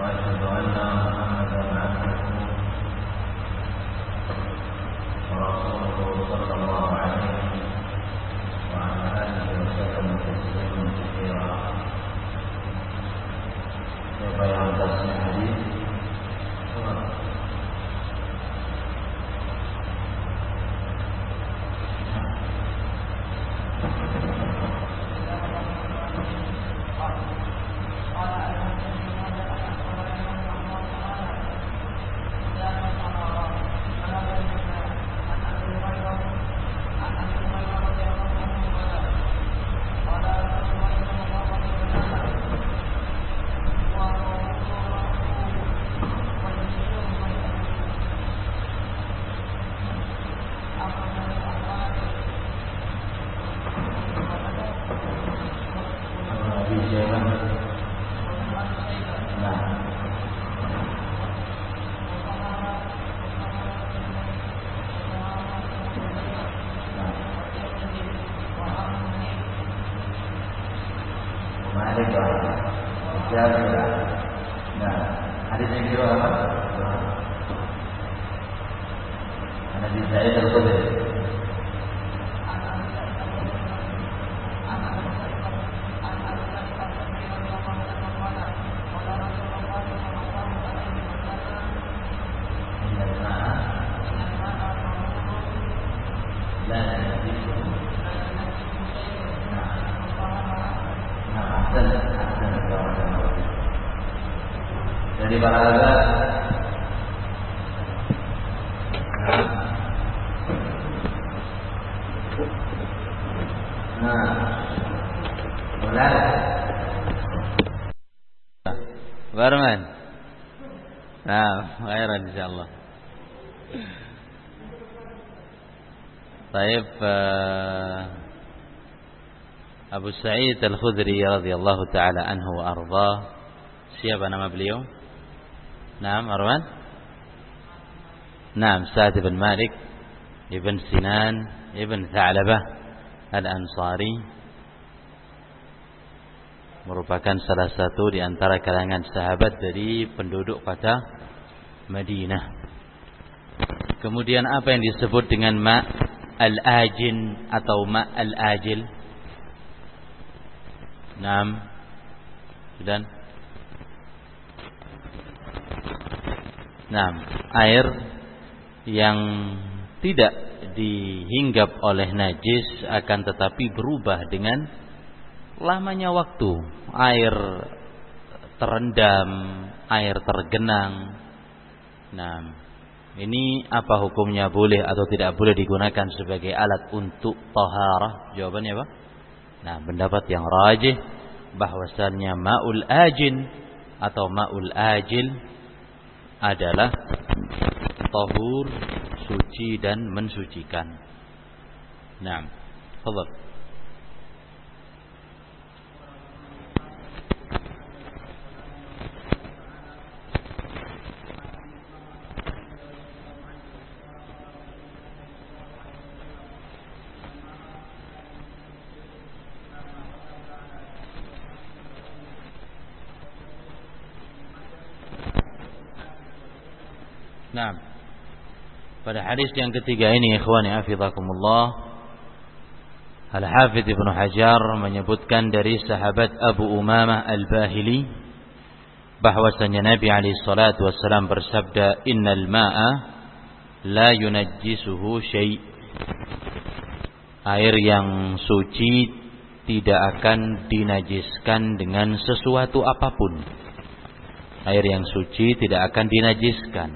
وأشهد أن محمدا عبده ورسوله صلى الله عليه وعلى آله وسلم تسليما كثيرا. Siapa yang atasnya hadis? Dari balaga mulai Barman. Khairan insyaallah. Baik, Abu Sa'id Al-Khudri radhiyallahu taala anhu wa ardhah. Siapa nama beliau? Naam, Arwan? Naam, Sa'd bin Malik ibn Sinan ibn Tha'labah Al-Ansari, merupakan salah satu di antara kalangan sahabat dari penduduk kota Madinah. Kemudian apa yang disebut dengan ma' al-ajin atau ma' al-ajil? Naam. Dan air yang tidak dihinggap oleh najis akan tetapi berubah dengan lamanya waktu. Air terendam, air tergenang. Ini apa hukumnya, boleh atau tidak boleh digunakan sebagai alat untuk taharah? Jawabannya apa? Pendapat yang rajih bahwasannya ma'ul ajin atau ma'ul ajil adalah tahur, suci dan mensucikan. Fadhal. Pada hadis yang ketiga ini, ikhwani hafizakumullah, Al-Hafidz Ibnu Hajar menyebutkan dari sahabat Abu Umamah Al-Bahili bahwasanya Nabi alaihi salatu wasallam bersabda, "Innal ma'a la yunajjisuhu syai'." Air yang suci tidak akan dinajiskan dengan sesuatu apapun. Air yang suci tidak akan dinajiskan.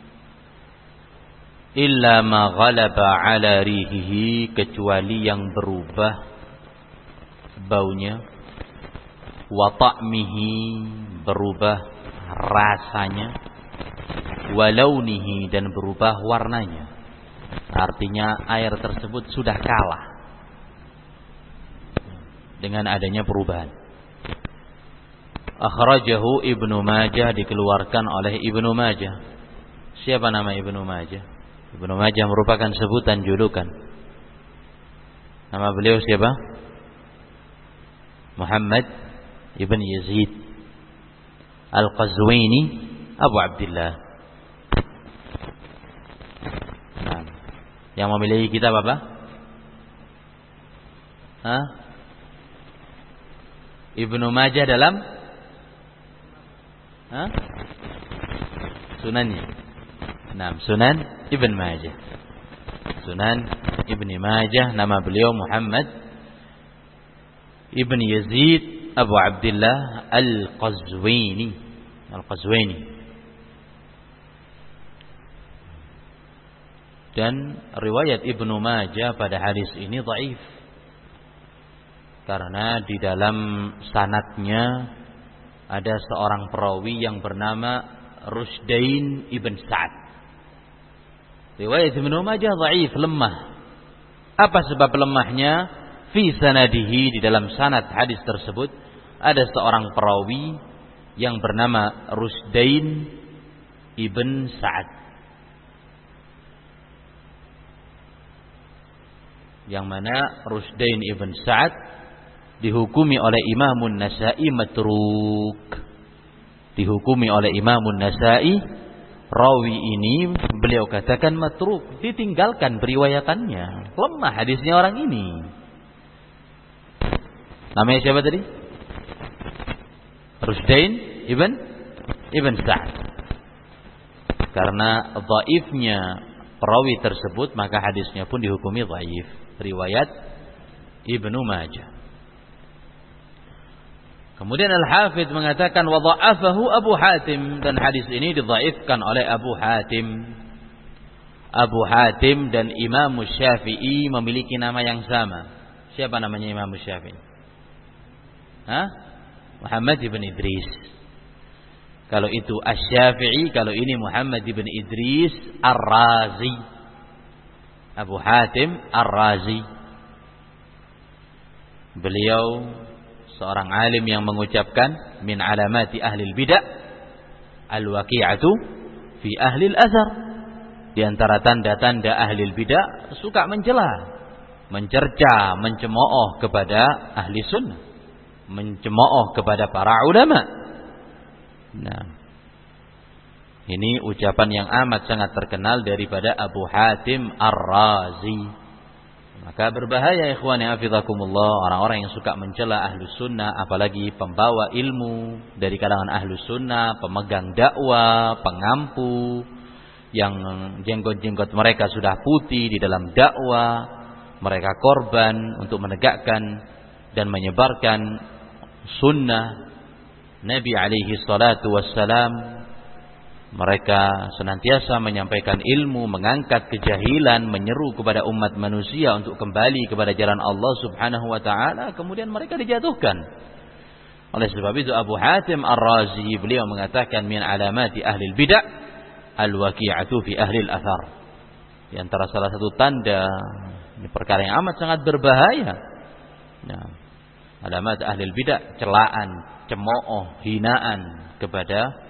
Illa ma ghalaba ala rihihi, kecuali yang berubah baunya, wa ta'mihi, berubah rasanya, wa launihi, dan berubah warnanya. Artinya air tersebut sudah kalah dengan adanya perubahan. Akhrajahu Ibnu Majah, dikeluarkan oleh Ibnu Majah. Siapa nama Ibnu Majah? Ibnu Majah merupakan sebutan julukan. Nama beliau siapa? Muhammad ibn Yazid Al-Qazwini Abu Abdullah. Nah, yang memiliki kitab apa? Ibnu Majah dalam sunannya. Nah, Sunan Ibn Majah. Sunan Ibn Majah, nama beliau Muhammad Ibn Yazid Abu Abdullah Al-Qazwini. Al-Qazwini. Dan riwayat Ibnu Majah pada hadis ini dhaif. Karena di dalam sanadnya ada seorang perawi yang bernama Rushdain Ibn Sa'ad. Riwayat Ibnu Majah dhaif, lemah. Apa sebab lemahnya? Fi sanadihi, di dalam sanad hadis tersebut ada seorang perawi yang bernama Rushdain Ibn Sa'ad, yang mana Rushdain Ibn Sa'ad dihukumi oleh Imamun Nasa'i matruk. Dihukumi oleh Imamun Nasa'i, rawi ini beliau katakan matruk, ditinggalkan periwayatannya, lemah hadisnya orang ini. Namanya siapa tadi? Rushdain Ibn Sa'ad. Karena dhaifnya perawi tersebut, maka hadisnya pun dihukumi dhaif. Riwayat Ibnu Majah. Kemudian Al-Hafidz mengatakan wa dha'afahu Abu Hatim, dan hadis ini didhaifkan oleh Abu Hatim. Abu Hatim dan Imam Syafi'i memiliki nama yang sama. Siapa namanya Imam Syafi'i? Muhammad ibn Idris. Kalau itu Asy-Syafi'i, kalau ini Muhammad ibn Idris Ar-Razi. Abu Hatim Ar-Razi. Beliau seorang alim yang mengucapkan min alamati ahlil bid'ah al-waqi'atu fi ahlil azhar. Di antara tanda-tanda ahlil bid'ah suka mencela, mencerca, mencemooh kepada ahli sunnah, mencemooh kepada para ulama. Nah, ini ucapan yang amat sangat terkenal daripada Abu Hatim Ar-Razi. Maka berbahaya ikhwani hafizakumullah, orang-orang yang suka mencela ahlu sunnah, apalagi pembawa ilmu dari kalangan ahlu sunnah, pemegang dakwah, pengampu, yang jenggot-jenggot mereka sudah putih di dalam dakwah, mereka korban untuk menegakkan dan menyebarkan sunnah Nabi alaihi salatu wassalam. Mereka senantiasa menyampaikan ilmu, mengangkat kejahilan, menyeru kepada umat manusia untuk kembali kepada jalan Allah subhanahu wa ta'ala. Kemudian mereka dijatuhkan. Oleh sebab itu Abu Hatim Ar-Razi beliau mengatakan min alamati ahlil bid'ah al-waqi'atu fi ahlil athar. Di antara salah satu tanda, ini perkara yang amat sangat berbahaya. Nah, alamat ahlil bid'ah, celaan, cemooh, hinaan kepada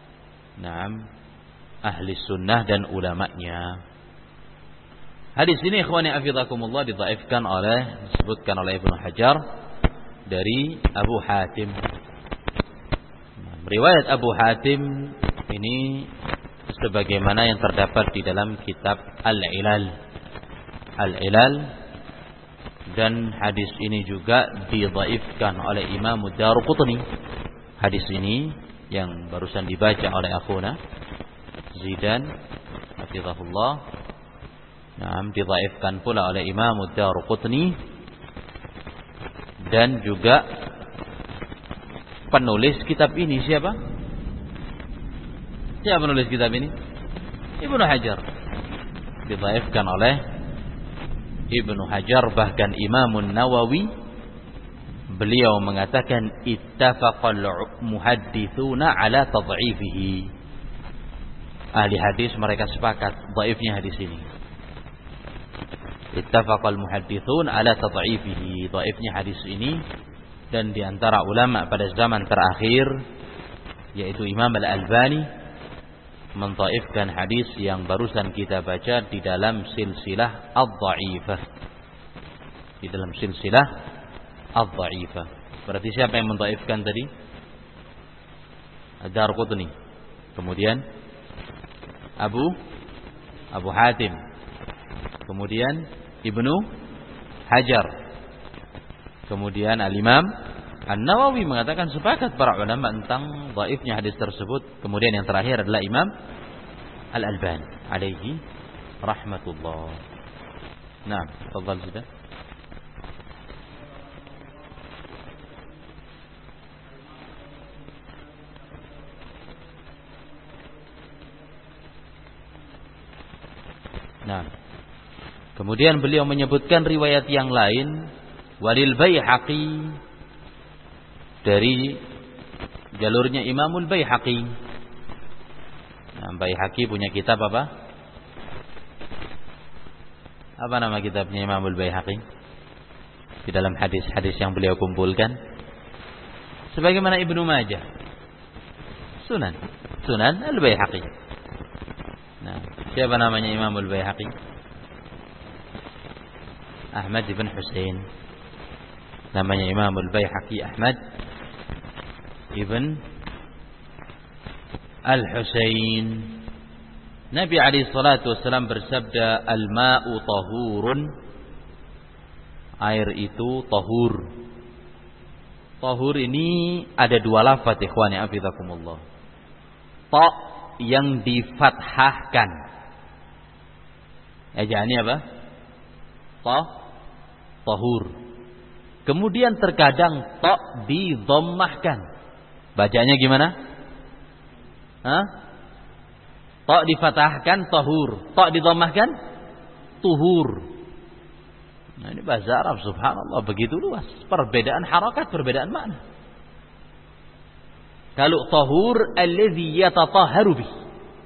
ahli sunnah dan ulamanya. Hadis ini ikhwani hafizakumullah didhaifkan disebutkan oleh Ibnu Hajar dari Abu Hatim. Riwayat Abu Hatim ini sebagaimana yang terdapat di dalam kitab Al-Ilal. Al-Ilal, dan hadis ini juga didhaifkan oleh Imam Ad-Daruqutni. Hadis ini yang barusan dibaca oleh akhuna Zidan hafizahullah, didhaifkan pula oleh Imam Ad-Daruqutni, dan juga penulis kitab ini siapa? Siapa penulis kitab ini? Ibnu Hajar. Didhaifkan oleh Ibnu Hajar, bahkan Imam Nawawi beliau mengatakan ittafaqal muhadditsuna ala tad'ifihi. Ahli hadis mereka sepakat dhaifnya hadis ini. Ittafaqal muhadditsun ala tad'ifihi, dhaifnya hadis ini. Dan di antara ulama pada zaman terakhir yaitu Imam Al-Albani mendhaifkan hadis yang barusan kita baca di dalam silsilah ad-dha'ifah. Di dalam silsilah ad-dha'ifah. Berarti siapa yang mendhaifkan tadi? Ad-Darqutni. Kemudian Abu Hatim. Kemudian Ibnu Hajar. Kemudian Al-Imam An-Nawawi mengatakan sepakat para ulama tentang dhaifnya hadis tersebut. Kemudian yang terakhir adalah Imam Al-Albani alaihi rahmatullah. Nah, tafadhal sudah. Nah, kemudian beliau menyebutkan riwayat yang lain walil Baihaqi dari jalurnya Imamul Baihaqi. Nah, Baihaqi punya kitab apa? Apa nama kitabnya Imamul Baihaqi? Di dalam hadis-hadis yang beliau kumpulkan, sebagaimana Ibnu Majah, Sunan Al-Baihaqi. Nah, siapa namanya Imamul Baihaqi? Ahmad ibn Husain. Namanya Imamul Baihaqi Ahmad ibn Al-Husain. Nabi alaihi salatu wasallam bersabda, "Al-ma'u tahurun." Air itu tahur. Tahur ini ada dua lafaz, ikhwani hafizakumullah. Ta yang difathahkan. Ejaannya apa? Tahur. Kemudian terkadang ta didhammahkan. Bacanya gimana? Ta difathahkan tahur, ta didhammahkan tuhur. Nah, ini bahasa Arab subhanallah begitu luas. Perbedaan harakat, perbedaan makna. Kalau tahur alladzi yatatahharu bih.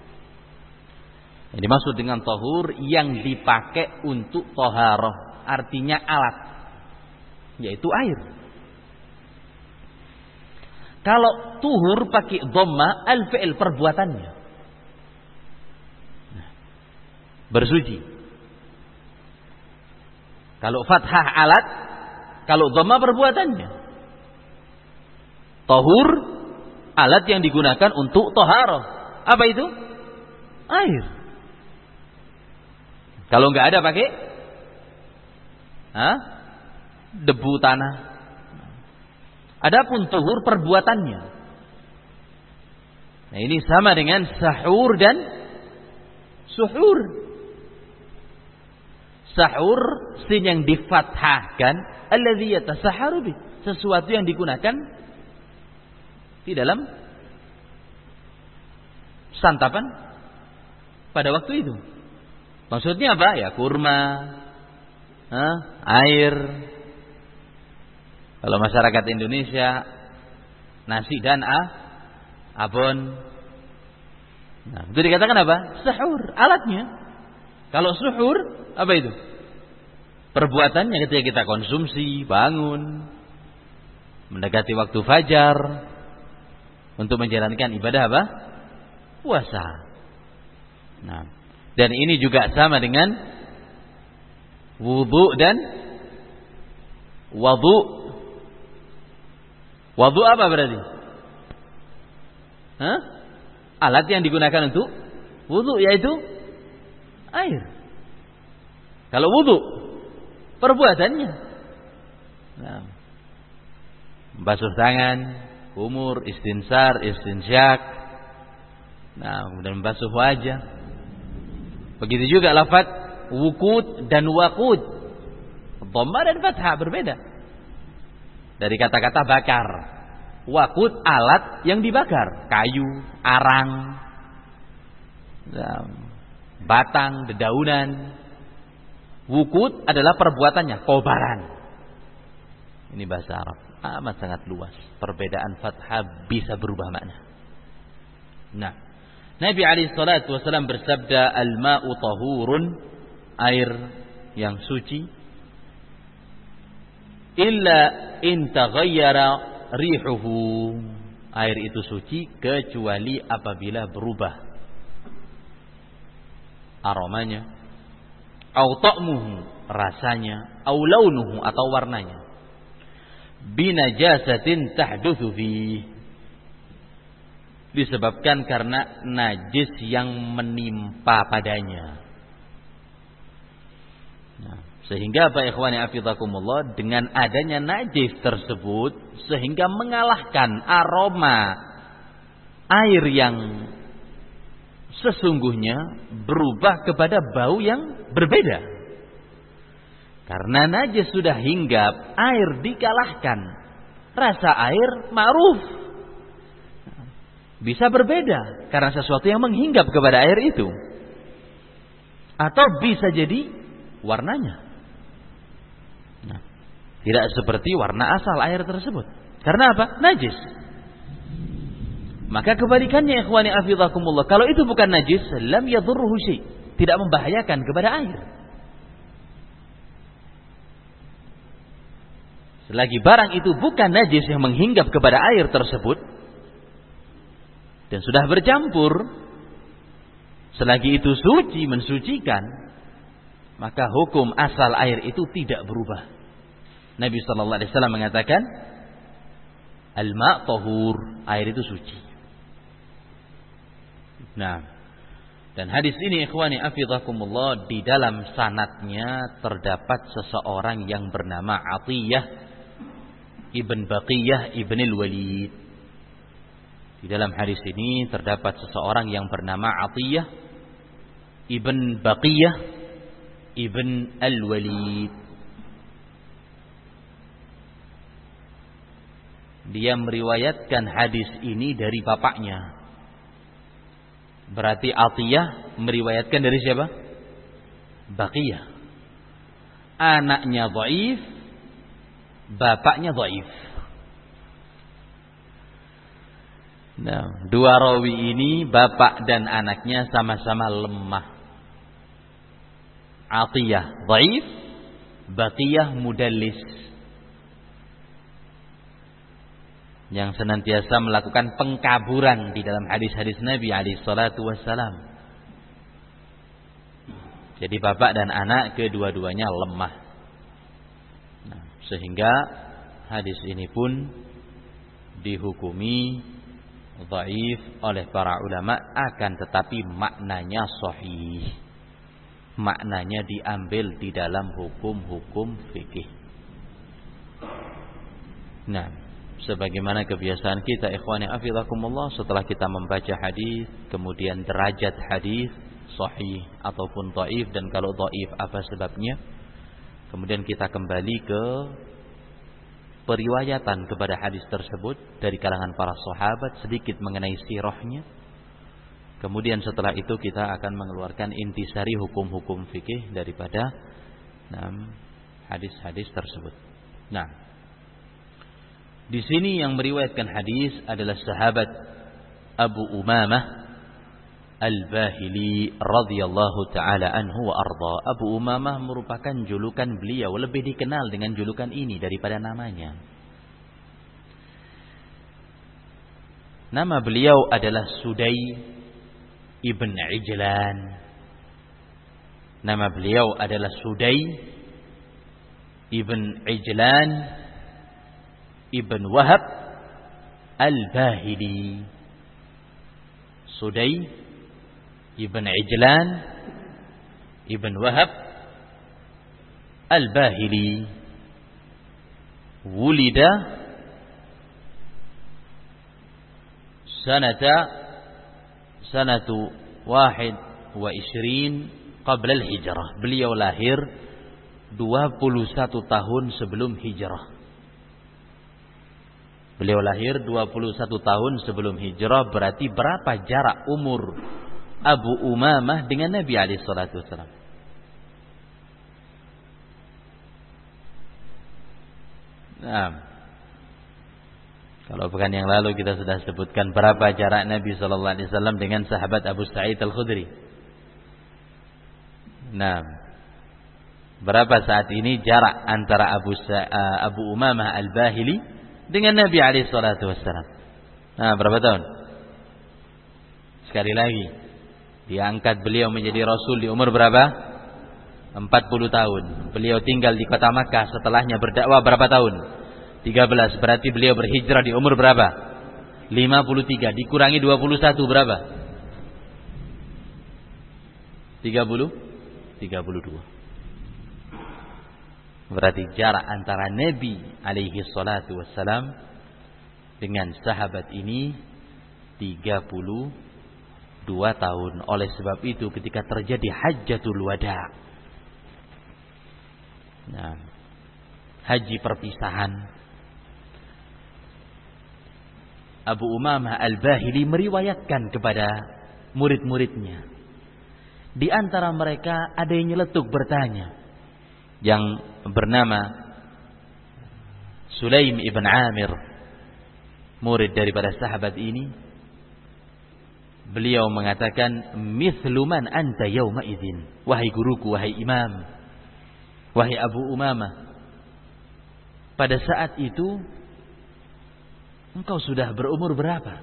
Yang dimaksud dengan tahur yang dipakai untuk taharah, artinya alat, yaitu air. Kalau tuhur pakai dhamma, al-fi'il perbuatannya. Bersuci. Kalau fathah alat, kalau dhamma perbuatannya. Tahur alat yang digunakan untuk taharah. Apa itu? Air. Kalau enggak ada pakai debu tanah. Adapun tuhur perbuatannya. Nah, ini sama dengan sahur dan suhur. Sahur sin yang difathahkan, alladzi yatasahharu bih, sesuatu yang digunakan di dalam santapan pada waktu itu. Maksudnya apa? Ya kurma, air. Kalau masyarakat Indonesia nasi dan abon. Nah, itu dikatakan apa? Sahur, alatnya. Kalau suhur, apa itu? Perbuatannya ketika kita konsumsi, bangun, mendekati waktu fajar, untuk menjalankan ibadah apa? Puasa. Nah, dan ini juga sama dengan wudu dan wadu. Wadu apa berarti? Alat yang digunakan untuk wudu, yaitu air. Kalau wudu, perbuatannya. Nah, basuh tangan, kumur, istinsar, istinsyak. Nah, kemudian basuh wajah. Begitu juga lafaz wukut dan waqud. Dhamma dan fathah berbeda. Dari kata-kata bakar. Waqud alat yang dibakar, kayu, arang, batang, dedaunan. Wukut adalah perbuatannya, kobaran. Ini bahasa Arab amat sangat luas. Perbedaan fathah bisa berubah makna. Nah, Nabi alaihi salatu wasallam bersabda, al-ma'u tahurun, air yang suci, illa in taghayyara rihuhu, air itu suci kecuali apabila berubah aromanya, au ta'muhu, rasanya, au launuhu, atau warnanya, binajasatin tahdutsu fi, disebabkan karena najis yang menimpa padanya. Nah, sehingga Pak ikhwani afidakumullah, dengan adanya najis tersebut sehingga mengalahkan aroma air yang sesungguhnya berubah kepada bau yang berbeda. Karena najis sudah hinggap, air dikalahkan. Rasa air ma'ruf bisa berbeda karena sesuatu yang menghinggap kepada air itu. Atau bisa jadi warnanya. Nah, tidak seperti warna asal air tersebut. Karena apa? Najis. Maka kebalikannya ikhwani afidakumullah, kalau itu bukan najis, lam yadurruhu syai', tidak membahayakan kepada air. Selagi barang itu bukan najis yang menghinggap kepada air tersebut dan sudah bercampur, selagi itu suci, mensucikan, maka hukum asal air itu tidak berubah. Nabi sallallahu alaihi wasallam mengatakan, al-ma' tahur, air itu suci. Nah, dan hadis ini ikhwani afidakumullah, di dalam sanadnya terdapat seseorang yang bernama Atiyah ibn Baqiyah ibn al-Walid. Di dalam hadis ini terdapat seseorang yang bernama Atiyah ibn Baqiyah ibn al-Walid. Dia meriwayatkan hadis ini dari bapaknya. Berarti Atiyah meriwayatkan dari siapa? Baqiyah. Anaknya dhaif, bapaknya dhaif. Nah, dua rawi ini, bapak dan anaknya sama-sama lemah. Atiyah dhaif, Baqiyah mudallis, yang senantiasa melakukan pengkaburan di dalam hadis-hadis Nabi alaihi salatu wassalam. Jadi bapak dan anak kedua-duanya lemah. Nah, sehingga hadis ini pun dihukumi dhaif oleh para ulama, akan tetapi maknanya sahih. Maknanya diambil di dalam hukum-hukum fikih. Nah, sebagaimana kebiasaan kita ikhwani afidakumullah, setelah kita membaca hadis, kemudian derajat hadis sahih ataupun dhaif, dan kalau dhaif apa sebabnya, kemudian kita kembali ke periwayatan kepada hadis tersebut dari kalangan para sahabat, sedikit mengenai sirahnya. Kemudian setelah itu kita akan mengeluarkan intisari hukum-hukum fikih daripada hadis-hadis tersebut. Nah, di sini yang meriwayatkan hadis adalah sahabat Abu Umamah Al-Bahili radhiyallahu taala anhu wa arda. Abu Umamah merupakan julukan beliau, lebih dikenal dengan julukan ini daripada namanya. Nama beliau adalah Sudai ibn Ijlan. Nama beliau adalah Sudai ibn Ijlan ibn Wahab Al-Bahili. Sudai ibn Ijlan ibn Wahab Al-Bahili. Wulida sanatu 21 qabla al-hijrah. Beliau lahir 21 tahun sebelum hijrah. Beliau lahir 21 tahun sebelum hijrah. Berarti berapa jarak umur Abu Umamah dengan Nabi alaihi salatu wasallam? Nah, kalau pekan yang lalu kita sudah sebutkan berapa jarak Nabi sallallahu alaihi wasallam dengan sahabat Abu Sa'id Al-Khudri. Nah, berapa saat ini jarak antara Abu Umamah Al-Bahili dengan Nabi alaihi salatu wasallam? Nah, berapa tahun? Sekali lagi, diangkat beliau menjadi Rasul di umur berapa? 40 tahun. Beliau tinggal di kota Makkah, setelahnya berdakwah berapa tahun? 13. Berarti beliau berhijrah di umur berapa? 53 dikurangi 21 berapa? 32. Berarti jarak antara Nabi alaihi salatu wassalam dengan sahabat ini 32 tahun. Oleh sebab itu ketika terjadi Hajjatul Wada, nah, haji perpisahan, Abu Umamah Al-Bahili meriwayatkan kepada murid-muridnya. Di antara mereka ada yang nyeletuk bertanya, yang bernama Sulaim ibn Amir, murid daripada sahabat ini. Beliau mengatakan, "Mithlu man anta yawma idzin." Wahai guruku, wahai imam, wahai Abu Umamah, pada saat itu engkau sudah berumur berapa?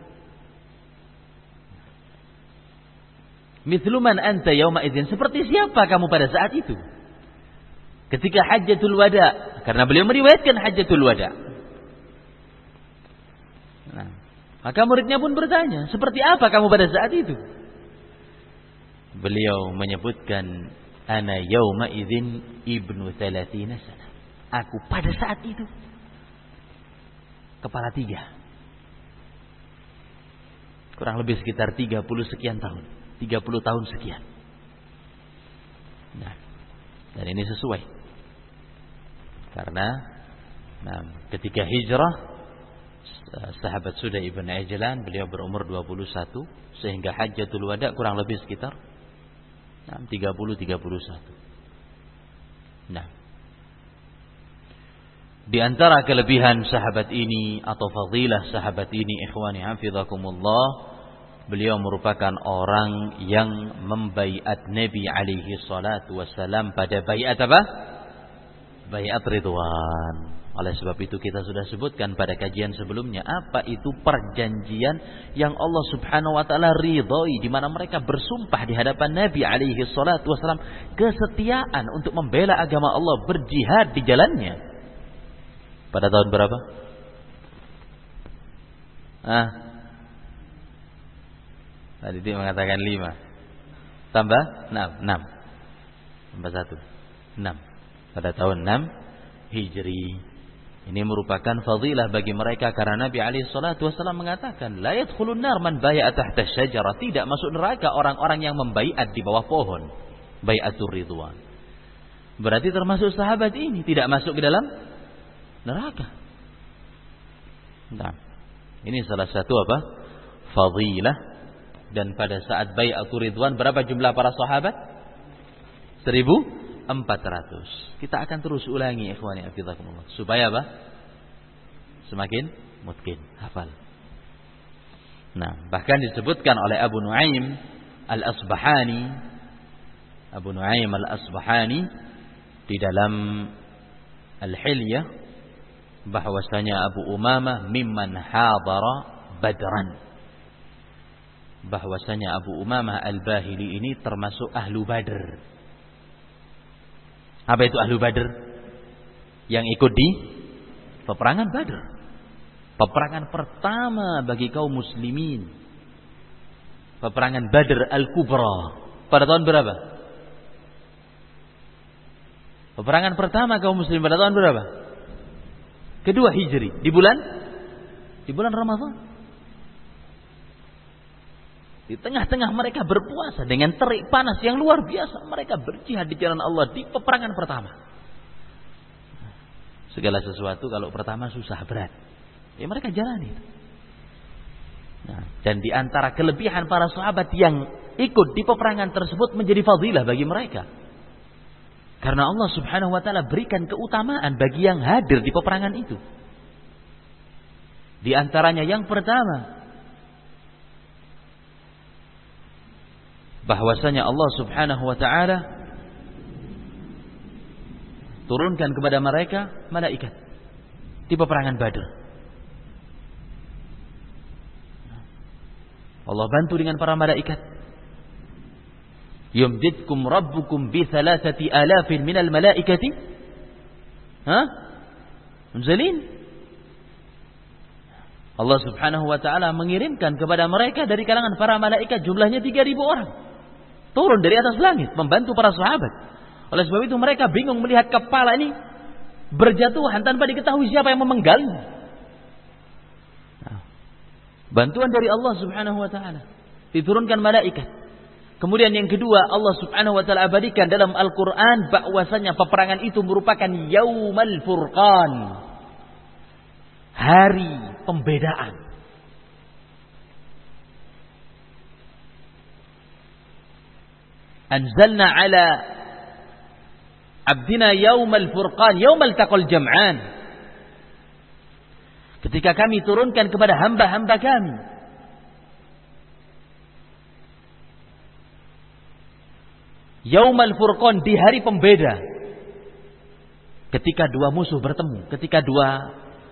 Mithlu man anta yawma idzin, seperti siapa kamu pada saat itu? Ketika Hajjatul Wada, karena beliau meriwayatkan Hajjatul Wada. Nah, maka muridnya pun bertanya, seperti apa kamu pada saat itu? Beliau menyebutkan, ana yauma idzin ibnu 30 sana. Aku pada saat itu kepala 3. Kurang lebih sekitar 30 sekian tahun. 30 tahun sekian. Nah, dan ini sesuai. Karena ketika hijrah sahabat Sudah ibn Ajlan beliau berumur 21, sehingga Hajjatul Wada kurang lebih sekitar 30-31. Nah, di antara kelebihan sahabat ini atau fadilah sahabat ini, ikhwani hafizakumullah, beliau merupakan orang yang membaiat Nabi alaihi salatu wassalam pada baiat apa? Baiat Ridwan. Oleh sebab itu kita sudah sebutkan pada kajian sebelumnya, apa itu perjanjian yang Allah Subhanahu wa taala ridhoi, di mana mereka bersumpah di hadapan Nabi alaihi salatu wasallam kesetiaan untuk membela agama Allah, berjihad di jalannya. Pada tahun berapa? Tadi dia mengatakan 5. Tambah 6. Tambah 1. 6. Pada tahun 6 Hijri. Ini merupakan fadilah bagi mereka karena Nabi alaihi salatu wasallam mengatakan, la yadkhulun nar man bai'a tahta syajarah, tidak masuk neraka orang-orang yang membaiat di bawah pohon. Bai'atur ridwan. Berarti termasuk sahabat ini tidak masuk ke dalam neraka. Nah, ini salah satu apa? Fadilah. Dan pada saat bai'atur ridwan berapa jumlah para sahabat? 1400. Kita akan terus ulangi ikhwani hafizakumullah, supaya apa? Semakin mungkin hafal. Nah, bahkan disebutkan oleh Abu Nuaim Al-Asbahani, Abu Nuaim Al-Asbahani di dalam Al-Hilyah, bahwasanya Abu Umamah mimman hadara Badran. Bahwasanya Abu Umamah Al-Bahili ini termasuk ahlu Badr. Apa itu ahlu Badr? Yang ikut di peperangan Badr. Peperangan pertama bagi kaum muslimin. Peperangan Badr Al-Kubra. Pada tahun berapa? Peperangan pertama kaum muslimin pada tahun berapa? Kedua Hijri. Di bulan Ramadan. Di tengah-tengah mereka berpuasa dengan terik panas yang luar biasa, mereka berjihad di jalan Allah di peperangan pertama. Segala sesuatu kalau pertama susah, berat, ya mereka jalani. Nah, dan di antara kelebihan para sahabat yang ikut di peperangan tersebut menjadi fadilah bagi mereka. Karena Allah Subhanahu wa taala berikan keutamaan bagi yang hadir di peperangan itu. Di antaranya yang pertama, bahwasanya Allah Subhanahu wa taala turunkan kepada mereka malaikat di peperangan Badr. Allah bantu dengan para malaikat. Yumdidkum rabbukum bi 3,000 minal malaikati munzalin. Allah Subhanahu wa taala mengirimkan kepada mereka dari kalangan para malaikat jumlahnya 3.000 orang. Turun dari atas langit membantu para sahabat. Oleh sebab itu mereka bingung melihat kepala ini berjatuhan tanpa diketahui siapa yang memenggalnya. Nah, bantuan dari Allah Subhanahu wa taala. Diturunkan malaikat. Kemudian yang kedua, Allah Subhanahu wa taala abadikan dalam Al-Qur'an bahwasanya peperangan itu merupakan Yaumal Furqan. Hari pembedaan. Anzalna ala abdina Yaumal Furqan, Yaumal taqal jam'an. Ketika kami turunkan kepada hamba-hamba kami Yaumal Furqan, di hari pembeda. Ketika dua musuh bertemu, ketika dua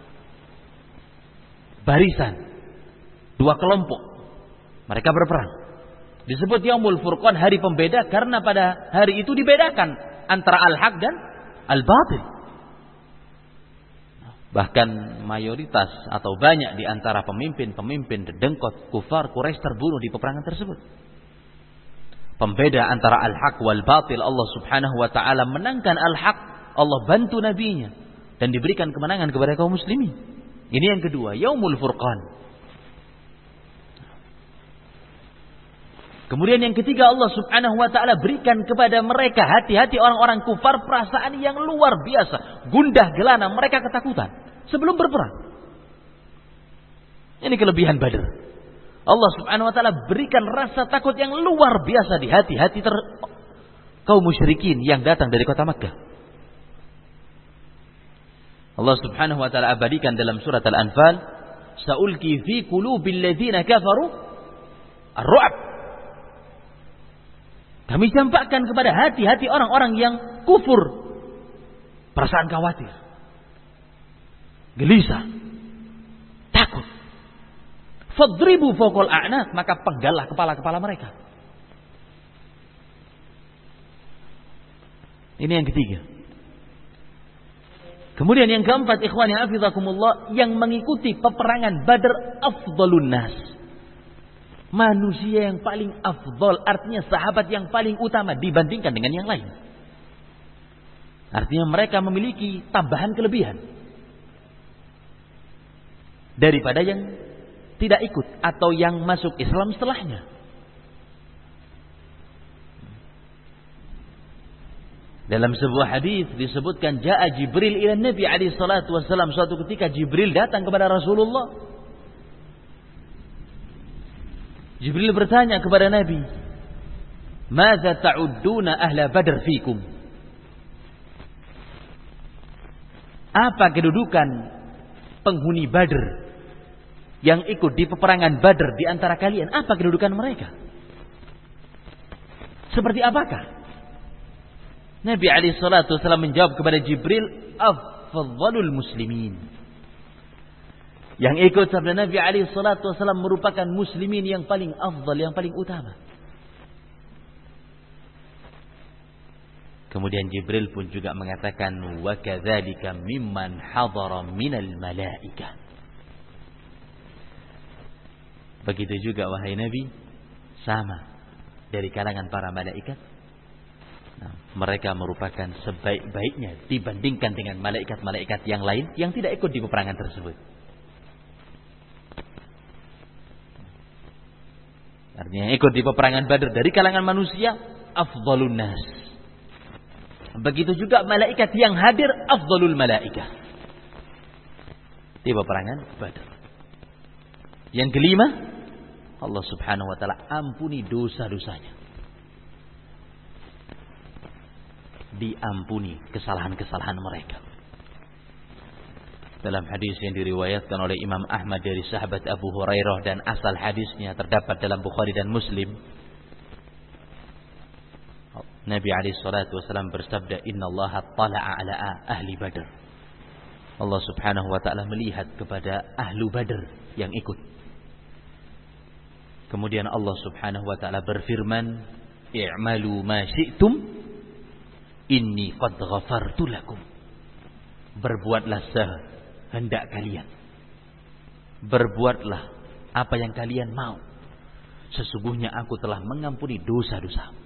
barisan, dua kelompok mereka berperang. Disebut Yaumul Furqan, hari pembeda, karena pada hari itu dibedakan antara al-haq dan al-batil. Bahkan mayoritas atau banyak di antara pemimpin-pemimpin dedengkot kufar Quraisy terbunuh di peperangan tersebut. Pembeda antara al-haq wal batil, Allah Subhanahu wa taala menangkan al-haq, Allah bantu nabinya dan diberikan kemenangan kepada kaum muslimin. Ini yang kedua, Yaumul Furqan. Kemudian yang ketiga, Allah Subhanahu wa taala berikan kepada mereka hati-hati orang-orang kufar perasaan yang luar biasa, gundah gelana, mereka ketakutan sebelum berperang. Ini kelebihan Badar. Allah Subhanahu wa taala berikan rasa takut yang luar biasa di hati-hati kaum musyrikin yang datang dari kota Makkah. Allah Subhanahu wa taala abadikan dalam surat Al-Anfal, "Sa'ulqi fi qulubil ladzina kafaru ar-ru'b." Kami campakkan kepada hati-hati orang-orang yang kufur perasaan khawatir, gelisah, takut. Fadribu fawqal a'naq, maka penggallah kepala-kepala mereka. Ini yang ketiga. Kemudian yang keempat, ikhwani hafizakumullah, yang mengikuti peperangan Badar afdhalun nas. Manusia yang paling afdhal, artinya sahabat yang paling utama dibandingkan dengan yang lain. Artinya mereka memiliki tambahan kelebihan daripada yang tidak ikut atau yang masuk Islam setelahnya. Dalam sebuah hadis disebutkan, Ja'a Jibril ila Nabi alaihi salatu wasallam, suatu ketika Jibril datang kepada Rasulullah. Jibril bertanya kepada Nabi, "Madza ta'udduna ahla Badr fikum?" Apa kedudukan penghuni Badr yang ikut di peperangan Badr di antara kalian? Apa kedudukan mereka? Seperti apakah? Nabi alaihi salatu wasallam menjawab kepada Jibril, "Afdhalul muslimin." Yang ikut sabda Nabi alaihi salatu wasallam merupakan muslimin yang paling afdal, yang paling utama. Kemudian Jibril pun juga mengatakan, "Wa kadzalika mimman hadara minal malaikah." Begitu juga wahai Nabi, sama dari kalangan para malaikat. Nah, mereka merupakan sebaik-baiknya dibandingkan dengan malaikat-malaikat yang lain yang tidak ikut di peperangan tersebut. Artinya yang ikut di peperangan Badar dari kalangan manusia, afdhalun nas. Begitu juga malaikat yang hadir, afdhalul malaikah di peperangan Badar. Yang kelima, Allah Subhanahu wa taala ampuni dosa-dosanya. Diampuni kesalahan-kesalahan mereka. Dalam hadis yang diriwayatkan oleh Imam Ahmad dari sahabat Abu Hurairah dan asal hadisnya terdapat dalam Bukhari dan Muslim, Nabi alaihi salatu wasallam bersabda, "Innallaha tala'a ala ahli Badr." Allah Subhanahu wa taala melihat kepada ahlu Badr yang ikut. Kemudian Allah Subhanahu wa taala berfirman, "I'malu ma syi'tum inni qad ghafartu lakum." Berbuatlah sehendak kalian. berbuatlah apa yang kalian mau. Sesungguhnya aku telah mengampuni dosa-dosa.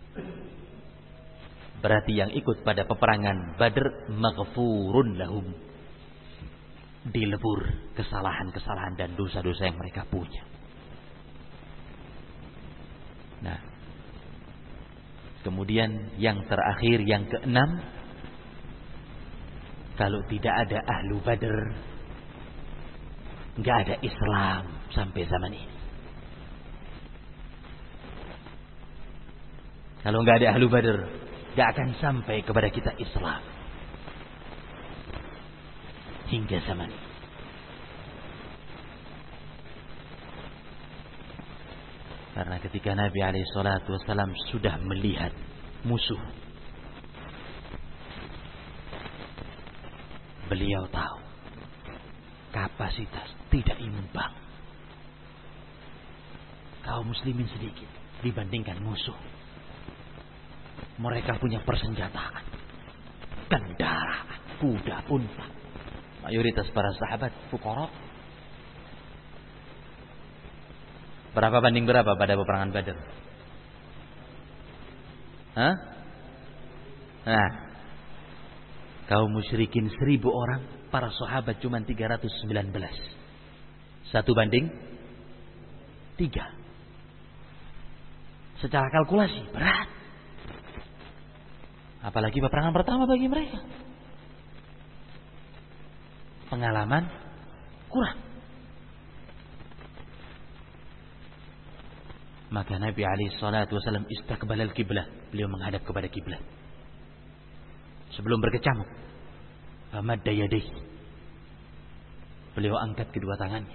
Berarti yang ikut pada peperangan Badr maghfurun lahum. Dilebur kesalahan-kesalahan dan dosa-dosa yang mereka punya. Nah, kemudian yang terakhir, yang keenam, kalau tidak ada ahlu Badr, nggak ada Islam sampai zaman ini. Kalau nggak ada ahlu Badr, nggak akan sampai kepada kita Islam hingga zaman ini. Karena ketika Nabi SAW sudah melihat musuh, beliau tahu kapasitas tidak imbang kaum muslimin sedikit dibandingkan musuh. Mereka punya persenjataan, kendaraan, kuda, unta. Mayoritas para sahabat fuqara. Berapa banding berapa pada peperangan Badar? Hah? Nah, kaum musyrikin 1000 orang, para sahabat cuma 319. 1 banding 3. Secara kalkulasi berat. Apalagi peperangan pertama bagi mereka. Pengalaman kurang. Maka Nabi SAW istaqbal al-qiblah. Beliau menghadap kepada kiblat. Sebelum berkecamuk, famadda yadayhi. Beliau angkat kedua tangannya.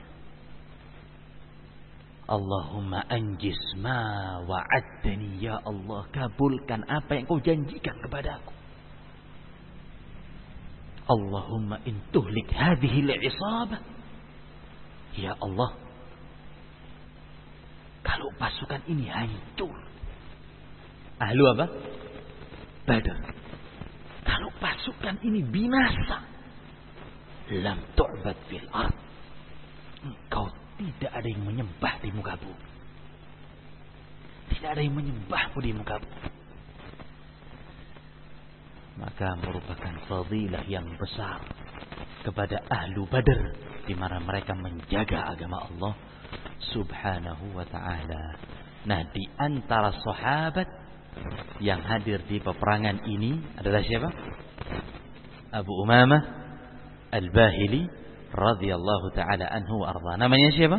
Allahumma anjis ma wa'adtani, ya Allah, kabulkan apa yang kau janjikan kepadaku. Allahumma in tuhlik hadhihi al-'isabah, ya Allah, kalau pasukan ini hancur, ahlu apa? Badar. Kalau pasukan ini binasa, lam tu'bad fil ard, engkau tidak ada yang menyembah di muka bumi. Tidak ada yang menyembahmu di muka bumi. Maka merupakan fadilah yang besar kepada ahlu Badar, di mana mereka menjaga agama Allah Subhanahu wa ta'ala. Nah, di antara sahabat yang hadir di peperangan ini adalah siapa? Abu Umamah Al-Bahili radhiyallahu ta'ala anhu wa arda. Namanya siapa?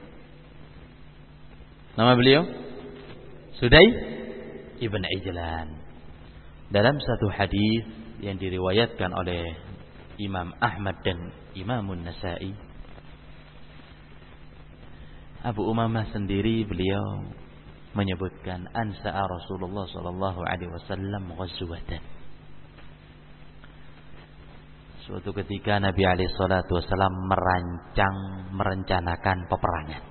Nama beliau Sudai Ibn Ijlan. Dalam satu hadis yang diriwayatkan oleh Imam Ahmad dan Imam An-Nasa'i, Abu Umamah sendiri beliau menyebutkan ansa'a Rasulullah sallallahu alaihi wasallam ghazwatan. Suatu ketika Nabi alaihi salatu wasallam merencanakan peperangan.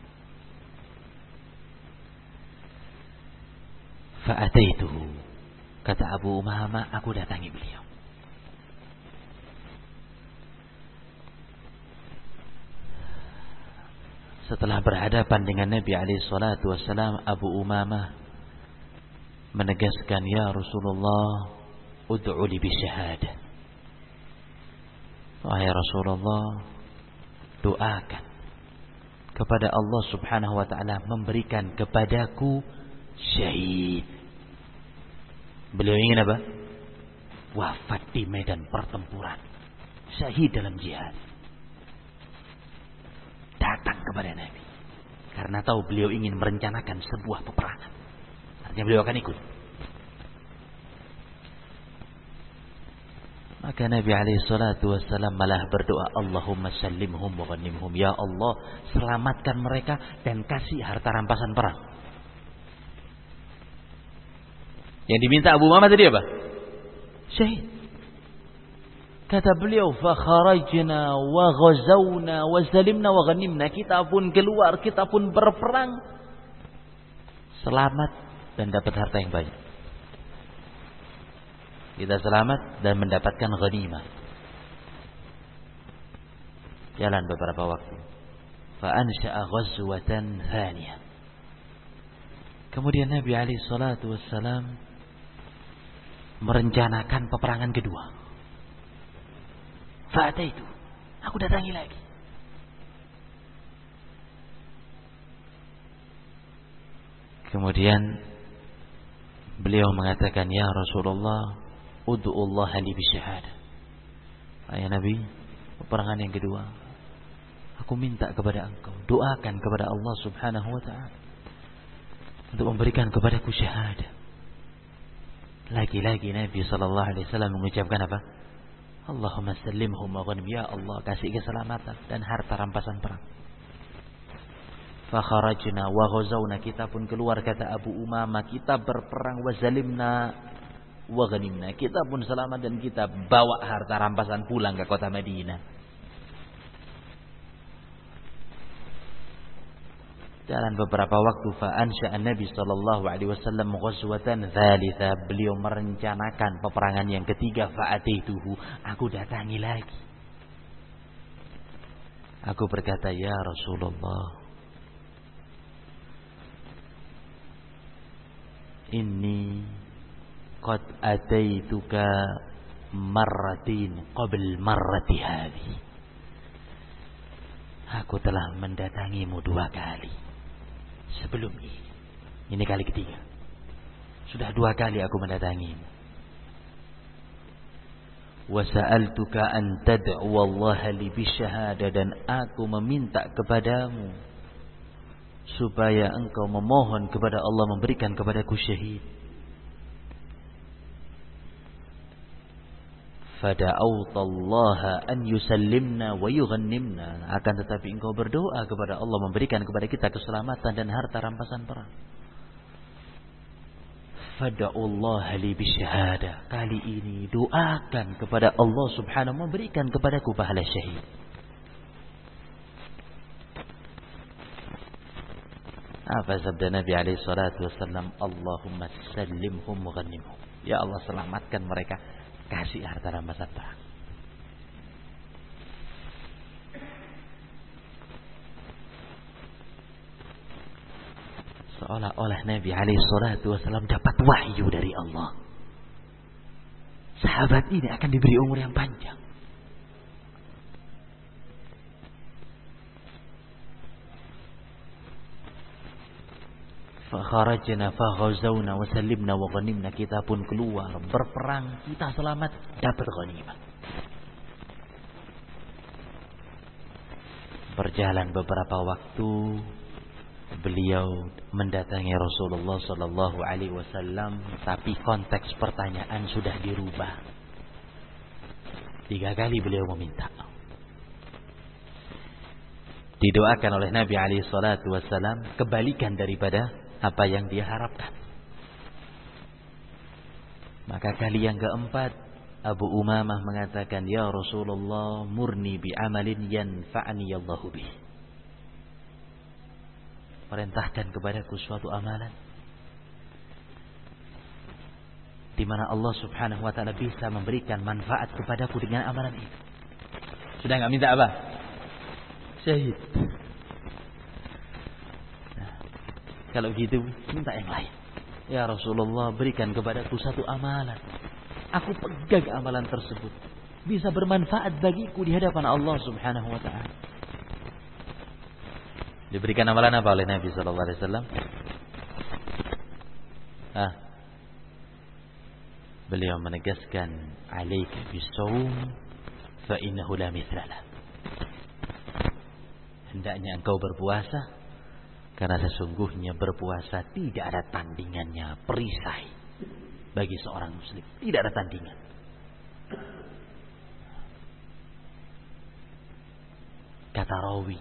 Fa'ataituhu, kata Abu Umamah, aku datangi beliau. Setelah berhadapan dengan Nabi alaihi salatu wasallam, Abu Umamah menegaskan, ya Rasulullah, ud'u li bisyahadah. Wahai Rasulullah, doakan kepada Allah Subhanahu wa ta'ala memberikan kepadaku syahid. Beliau ingin apa? Wafat di medan pertempuran, syahid dalam jihad. Datang kepada Nabi karena tahu beliau ingin merencanakan sebuah peperangan. Artinya beliau akan ikut. Maka Nabi alaihi salatu wasallam malah berdoa, Allahumma sallimhum wa ghanimhum, ya Allah, selamatkan mereka dan kasih harta rampasan perang. Yang diminta Abu Umamah tadi apa? Syahid. Kata beliau, fa kharajna wa ghazawna wa salimna wa ghanimna. Kita pun keluar, kita pun berperang, selamat dan dapat harta yang banyak. Kita selamat dan mendapatkan ghanimah. Jalan beberapa waktu, Fa'ansha'a ghazwatan thaniyah. Kemudian Nabi alaihi salatu wassalam merencanakan peperangan kedua. Fa'ataitu, aku datangi lagi. Kemudian beliau mengatakan, ya Rasulullah, ud'ullaha li bisyahadah. Ya Nabi, peperangan yang kedua, aku minta kepada engkau, doakan kepada Allah subhanahu wa ta'ala untuk memberikan kepadaku syahadah. Lagi-lagi Nabi SAW mengucapkan apa? Allahumma sallimhum wa ghanim. Ya Allah, kasih keselamatan dan harta rampasan perang. Fakharajna wa ghazawna, kita pun keluar, kata Abu Umamah, kita berperang, wa zalimna wa ghanimna, kita pun selamat dan kita bawa harta rampasan pulang ke kota Madinah. Dalam beberapa waktu fa'ansha'a Nabi sallallahu alaihi wasallam ghazwatan tsalitsa, beliau merencanakan peperangan yang ketiga. Fa'ataituhu, aku datangi lagi. Aku berkata, ya Rasulullah, inni qad ataituka marratin qabl marrati hadhi. Aku telah mendatangimu 2 kali sebelum ini. Ini kali ketiga. Sudah 2 kali aku mendatangimu. Wa sa'altuka an tad'u Allah li bisyahada, dan aku meminta kepadamu supaya engkau memohon kepada Allah memberikan kepadaku syahid. Fada'autallaha an yusallimna wa yughannimna, akan tetapi engkau berdoa kepada Allah memberikan kepada kita keselamatan dan harta rampasan perang. Fada'ullaha li bisyahada, kali ini doakan kepada Allah subhanahu memberikan kepadaku pahala syahid. Apa sabda Nabi alaihi salatu wasallam? Allahumma sallimhum wa ghannimhum. Ya Allah, selamatkan mereka, kasih harta rampasan perang. Seolah-olah Nabi alaihi salatu wasallam dapat wahyu dari Allah. Sahabat ini akan diberi umur yang panjang. Fakharajna faghazawna wa sallimna wa ghanimna, kita pun keluar berperang, kita selamat, dapat ghanimah. Berjalan beberapa waktu, beliau mendatangi Rasulullah sallallahu alaihi wasallam, tapi konteks pertanyaan sudah dirubah. 3 kali beliau meminta. Didoakan oleh Nabi alaihi salatu wasallam kebalikan daripada apa yang dia harapkan. Maka kali yang keempat, Abu Umamah mengatakan, ya Rasulullah, murni bi amalin yanfa'ani Allahu bih. Perintahkan kepadaku suatu amalan di mana Allah subhanahu wa ta'ala bisa memberikan manfaat kepadaku dengan amalan itu. Sudah enggak minta apa? Syahid. Kalau gitu, minta yang lain. Ya Rasulullah, berikan kepadaku satu amalan. Aku pegang amalan tersebut, bisa bermanfaat bagiku di hadapan Allah subhanahu wa ta'ala. Diberikan amalan apa oleh Nabi sallallahu alaihi wasallam? Beliau menegaskan, alaika bisawm fa innahu la mithlalah. Hendaknya engkau berpuasa, karena sesungguhnya berpuasa tidak ada tandingannya, perisai bagi seorang muslim, tidak ada tandingan. Kata rawi,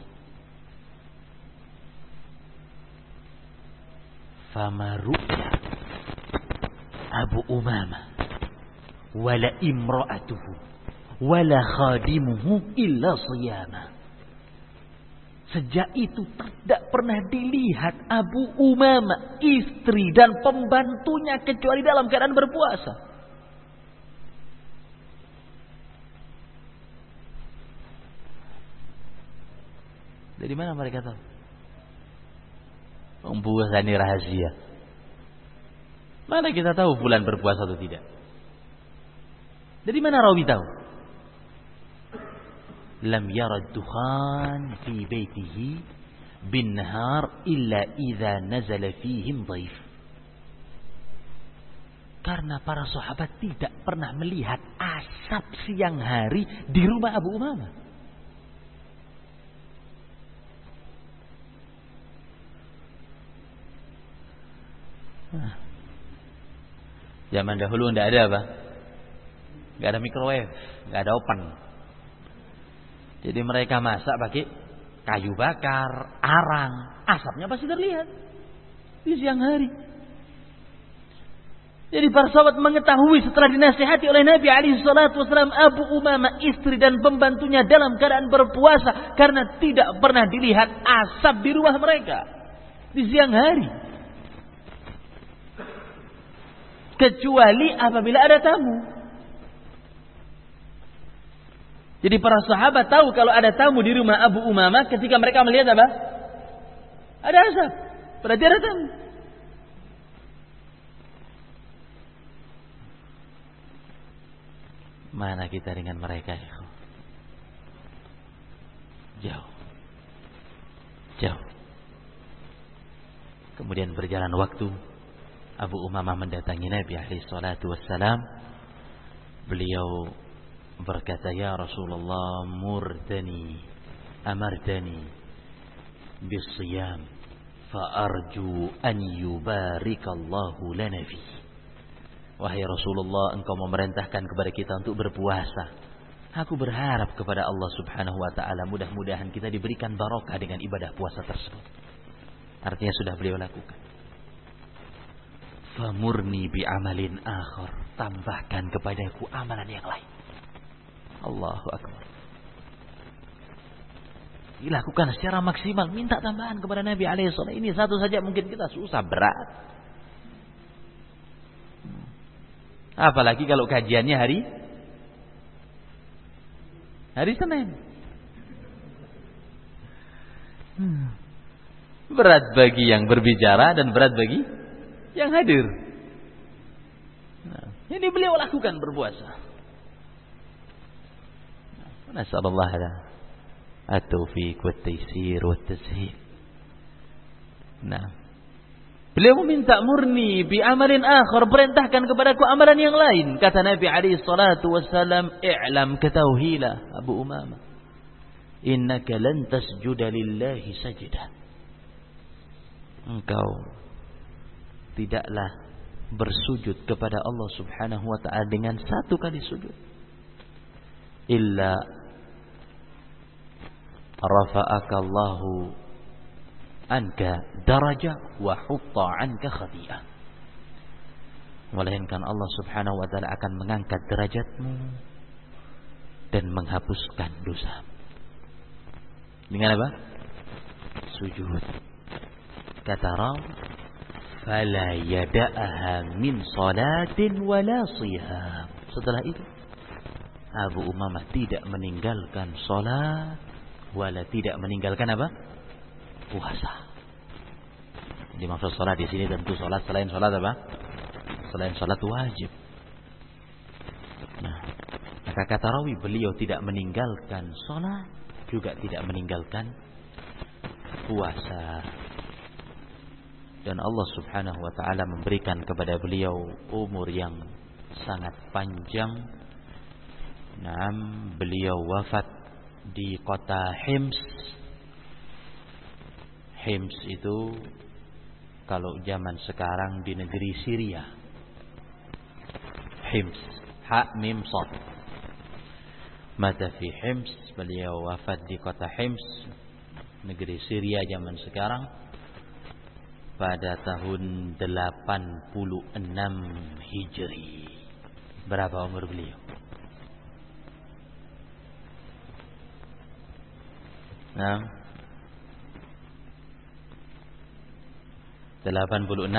fama ru'ya Abu Umamah wala imra'atuhu wala khadimuhu illa siyama. Sejak itu tidak pernah dilihat Abu Umamah, istri dan pembantunya kecuali dalam keadaan berpuasa. Dari Dari mana mereka tahu? Puasa ini rahasia. Mana kita tahu fulan berpuasa atau tidak? Dari mana rawi tahu? Lam yara dukhan fi baitihi bin nahar illa idza nazala fihim dhaif. Karena para sahabat tidak pernah melihat asap siang hari di rumah Abu Umamah. Zaman dahulu tidak ada apa? Tidak ada microwave, tidak ada oven. Jadi mereka masak pakai kayu bakar, arang. Asapnya pasti terlihat di siang hari. Jadi para sahabat mengetahui setelah dinasihati oleh Nabi SAW, Abu Umamah istri dan pembantunya dalam keadaan berpuasa karena tidak pernah dilihat asap di rumah mereka di siang hari, kecuali apabila ada tamu. Jadi para sahabat tahu kalau ada tamu di rumah Abu Umamah ketika mereka melihat apa? Ada asap. Berarti ada tamu. Mana kita dengan mereka? Jauh. Jauh. Kemudian berjalan waktu, Abu Umamah mendatangi Nabi SAW. Beliau berkata, ya Rasulullah, amartani bisiyam fa'arju an yubarikallahu lana fi. Wahai Rasulullah, engkau memerintahkan kepada kita untuk berpuasa. Aku berharap kepada Allah Subhanahu wa ta'ala, mudah-mudahan kita diberikan barokah dengan ibadah puasa tersebut. Artinya sudah beliau lakukan. Famurni bi amalin akhar, tambahkan kepadaku amalan yang lain. Allahu akbar. Dilakukan secara maksimal, minta tambahan kepada Nabi alaihi wasallam. Ini satu saja mungkin kita susah, berat. Apalagi kalau kajiannya hari Senin. Berat bagi yang berbicara dan berat bagi yang hadir. Nah, ini beliau lakukan berpuasa. Nasallallahu at-taufiq wat-taysir wat-tasheel. Nah, beliau meminta murni bi amalin akhar, perintahkan kepadaku amalan yang lain. Kata Nabi alaihi salatu wasallam, i'lam, ketahuilah Abu Umamah, innaka lan tasjuda lillahi sajdah. Engkau tidaklah bersujud kepada Allah Subhanahu wa ta'ala dengan satu kali sujud, illa rafa'aka Allahu anka darajah wa hutta anka khati'ah. Melainkan Allah Subhanahu wa ta'ala akan mengangkat derajatmu dan menghapuskan dosa. Dengan apa? Sujud. Kata rawi, fala yada'aha min salatin wala siyam. Setelah itu Abu Umamah tidak meninggalkan salat, wala tidak meninggalkan apa? Puasa. Jadi maksud salat di sini tentu salat selain salat apa? Selain salat wajib. Nah, maka kata rawi, beliau tidak meninggalkan salat, juga tidak meninggalkan puasa. Dan Allah Subhanahu wa ta'ala memberikan kepada beliau umur yang sangat panjang. Nah, beliau wafat di kota Hims. Hims itu kalau zaman sekarang di negeri Syria. Hims, ha mim sad. Mata fi Hims, beliau wafat di kota Hims, negeri Syria zaman sekarang, pada tahun 86 Hijri. Berapa umur beliau? Nah, 86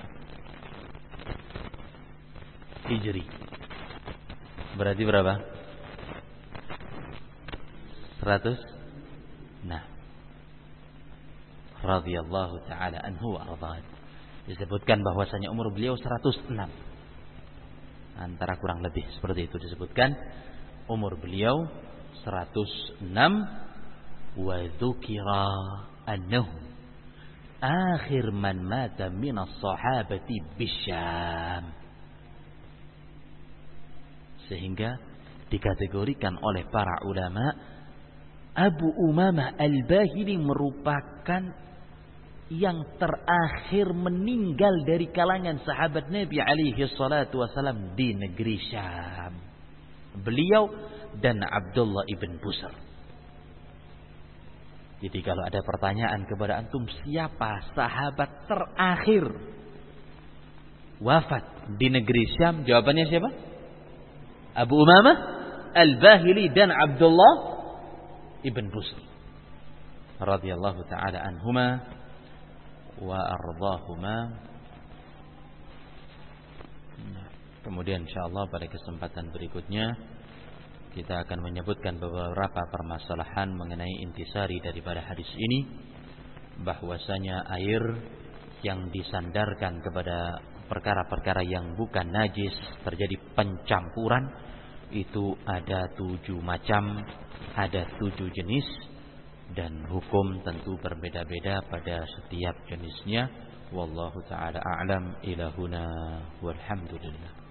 Hijri. Berarti berapa? 100. Nah, radhiyallahu taala anhu wa ardhah. Disebutkan bahwasanya umur beliau 106. Antara kurang lebih seperti itu disebutkan umur beliau 106 wa dzukira annahu akhir man mata min as-sahabati bisyam. Sehingga dikategorikan oleh para ulama Abu Umamah Al-Bahili merupakan yang terakhir meninggal dari kalangan sahabat Nabi alaihi salatu wasalam di negeri Syam. Beliau dan Abdullah ibn Busr. Jadi kalau ada pertanyaan kepada antum, siapa sahabat terakhir wafat di negeri Syam? Jawabannya siapa? Abu Umamah Al-Bahili dan Abdullah ibn Busr radhiyallahu taala anhuma wa ardhahuma. Kemudian insyaallah pada kesempatan berikutnya kita akan menyebutkan beberapa permasalahan mengenai intisari daripada hadis ini, bahwasanya air yang disandarkan kepada perkara-perkara yang bukan najis terjadi pencampuran itu ada 7 macam, ada 7 jenis, dan hukum tentu berbeda-beda pada setiap jenisnya. Wallahu ta'ala a'lam. Ilahuna walhamdulillah.